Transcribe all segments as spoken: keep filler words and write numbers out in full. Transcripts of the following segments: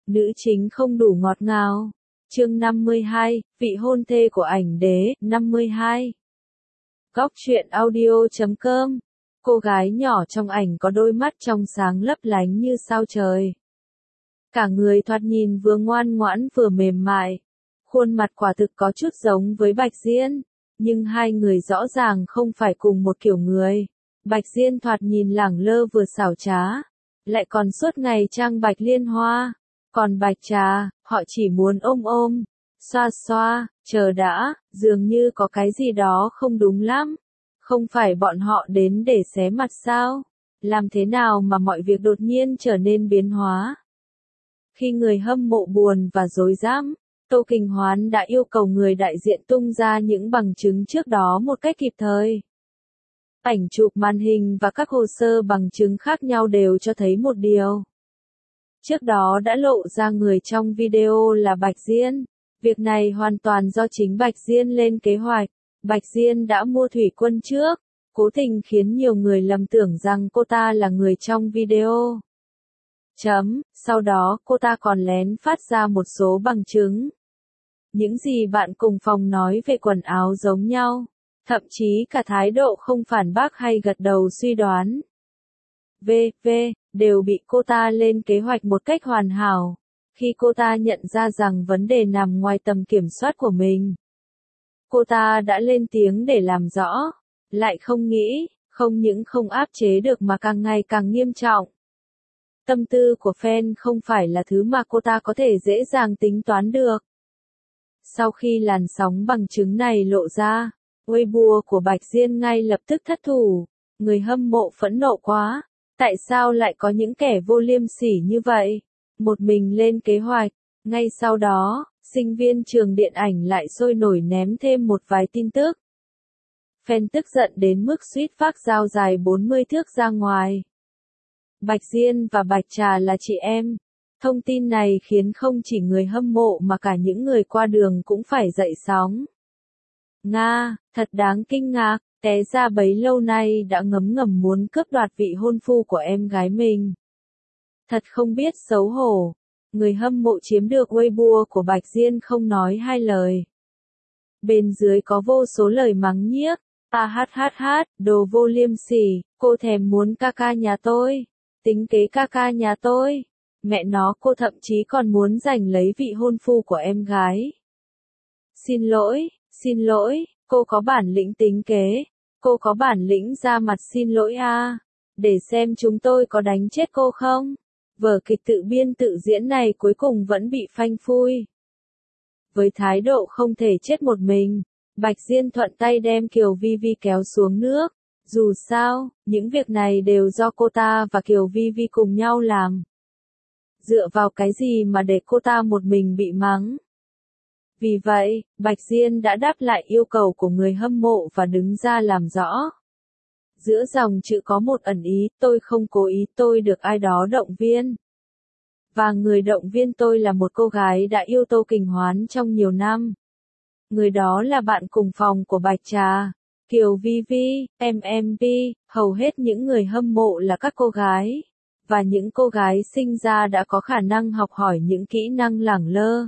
Nữ chính không đủ ngọt ngào. Chương năm mươi hai, vị hôn thê của ảnh đế, năm mươi hai. Góc truyện audio chấm com. Cô gái nhỏ trong ảnh có đôi mắt trong sáng lấp lánh như sao trời. Cả người thoạt nhìn vừa ngoan ngoãn vừa mềm mại. Khuôn mặt quả thực có chút giống với Bạch Diên, nhưng hai người rõ ràng không phải cùng một kiểu người. Bạch Diên thoạt nhìn lẳng lơ vừa xảo trá, lại còn suốt ngày trang bạch liên hoa. Còn Bạch Trà, họ chỉ muốn ôm ôm, xoa xoa, chờ đã, dường như có cái gì đó không đúng lắm. Không phải bọn họ đến để xé mặt sao? Làm thế nào mà mọi việc đột nhiên trở nên biến hóa? Khi người hâm mộ buồn và rối rắm, Tô Kình Hoán đã yêu cầu người đại diện tung ra những bằng chứng trước đó một cách kịp thời. Ảnh chụp màn hình và các hồ sơ bằng chứng khác nhau đều cho thấy một điều. Trước đó đã lộ ra người trong video là Bạch Diên. Việc này hoàn toàn do chính Bạch Diên lên kế hoạch. Bạch Diên đã mua thủy quân trước, cố tình khiến nhiều người lầm tưởng rằng cô ta là người trong video. Chấm, sau đó cô ta còn lén phát ra một số bằng chứng. Những gì bạn cùng phòng nói về quần áo giống nhau, thậm chí cả thái độ không phản bác hay gật đầu suy đoán. vê vê đều bị cô ta lên kế hoạch một cách hoàn hảo, khi cô ta nhận ra rằng vấn đề nằm ngoài tầm kiểm soát của mình. Cô ta đã lên tiếng để làm rõ, lại không nghĩ, không những không áp chế được mà càng ngày càng nghiêm trọng. Tâm tư của fan không phải là thứ mà cô ta có thể dễ dàng tính toán được. Sau khi làn sóng bằng chứng này lộ ra, Weibo của Bạch Diên ngay lập tức thất thủ, người hâm mộ phẫn nộ quá. Tại sao lại có những kẻ vô liêm sỉ như vậy? Một mình lên kế hoạch. Ngay sau đó, sinh viên trường điện ảnh lại sôi nổi ném thêm một vài tin tức. Fan tức giận đến mức suýt phát dao dài bốn mươi thước ra ngoài. Bạch Diên và Bạch Trà là chị em. Thông tin này khiến không chỉ người hâm mộ mà cả những người qua đường cũng phải dậy sóng. Nga, thật đáng kinh ngạc. Té ra bấy lâu nay đã ngấm ngầm muốn cướp đoạt vị hôn phu của em gái mình. Thật không biết xấu hổ. Người hâm mộ chiếm được Weibo của Bạch Diên không nói hai lời. Bên dưới có vô số lời mắng nhiếc. À hát hát hát, đồ vô liêm sỉ, cô thèm muốn ca ca nhà tôi. Tính kế ca ca nhà tôi. Mẹ nó, cô thậm chí còn muốn giành lấy vị hôn phu của em gái. Xin lỗi, xin lỗi. Cô có bản lĩnh tính kế, cô có bản lĩnh ra mặt xin lỗi à, để xem chúng tôi có đánh chết cô không. Vở kịch tự biên tự diễn này cuối cùng vẫn bị phanh phui. Với thái độ không thể chết một mình, Bạch Diên thuận tay đem Kiều Vi Vi kéo xuống nước. Dù sao, những việc này đều do cô ta và Kiều Vi Vi cùng nhau làm. Dựa vào cái gì mà để cô ta một mình bị mắng? Vì vậy, Bạch Diên đã đáp lại yêu cầu của người hâm mộ và đứng ra làm rõ. Giữa dòng chữ có một ẩn ý, tôi không cố ý, tôi được ai đó động viên. Và người động viên tôi là một cô gái đã yêu Tô Kình Hoán trong nhiều năm. Người đó là bạn cùng phòng của Bạch Trà, Kiều Vi Vi, em em pê, hầu hết những người hâm mộ là các cô gái. Và những cô gái sinh ra đã có khả năng học hỏi những kỹ năng lẳng lơ.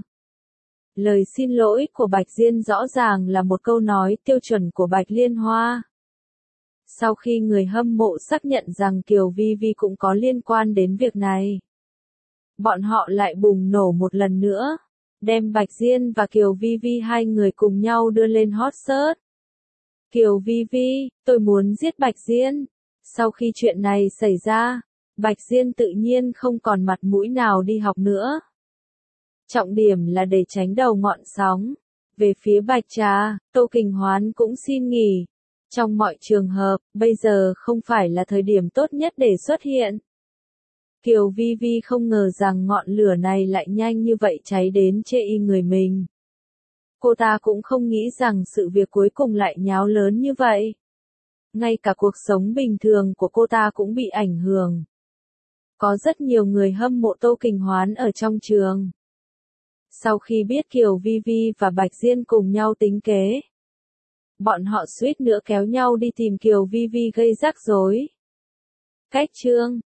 Lời xin lỗi của Bạch Diên rõ ràng là một câu nói tiêu chuẩn của Bạch Liên Hoa. Sau khi người hâm mộ xác nhận rằng Kiều Vi Vi cũng có liên quan đến việc này, bọn họ lại bùng nổ một lần nữa, đem Bạch Diên và Kiều Vi Vi hai người cùng nhau đưa lên hot search. Kiều Vi Vi, tôi muốn giết Bạch Diên. Sau khi chuyện này xảy ra, Bạch Diên tự nhiên không còn mặt mũi nào đi học nữa. Trọng điểm là để tránh đầu ngọn sóng. Về phía Bạch Trà, Tô Kình Hoán cũng xin nghỉ. Trong mọi trường hợp, bây giờ không phải là thời điểm tốt nhất để xuất hiện. Kiều Vi Vi không ngờ rằng ngọn lửa này lại nhanh như vậy cháy đến chê y người mình. Cô ta cũng không nghĩ rằng sự việc cuối cùng lại nháo lớn như vậy. Ngay cả cuộc sống bình thường của cô ta cũng bị ảnh hưởng. Có rất nhiều người hâm mộ Tô Kình Hoán ở trong trường. Sau khi biết Kiều Vi Vi và Bạch Diên cùng nhau tính kế, bọn họ suýt nữa kéo nhau đi tìm Kiều Vi Vi gây rắc rối. Cách chương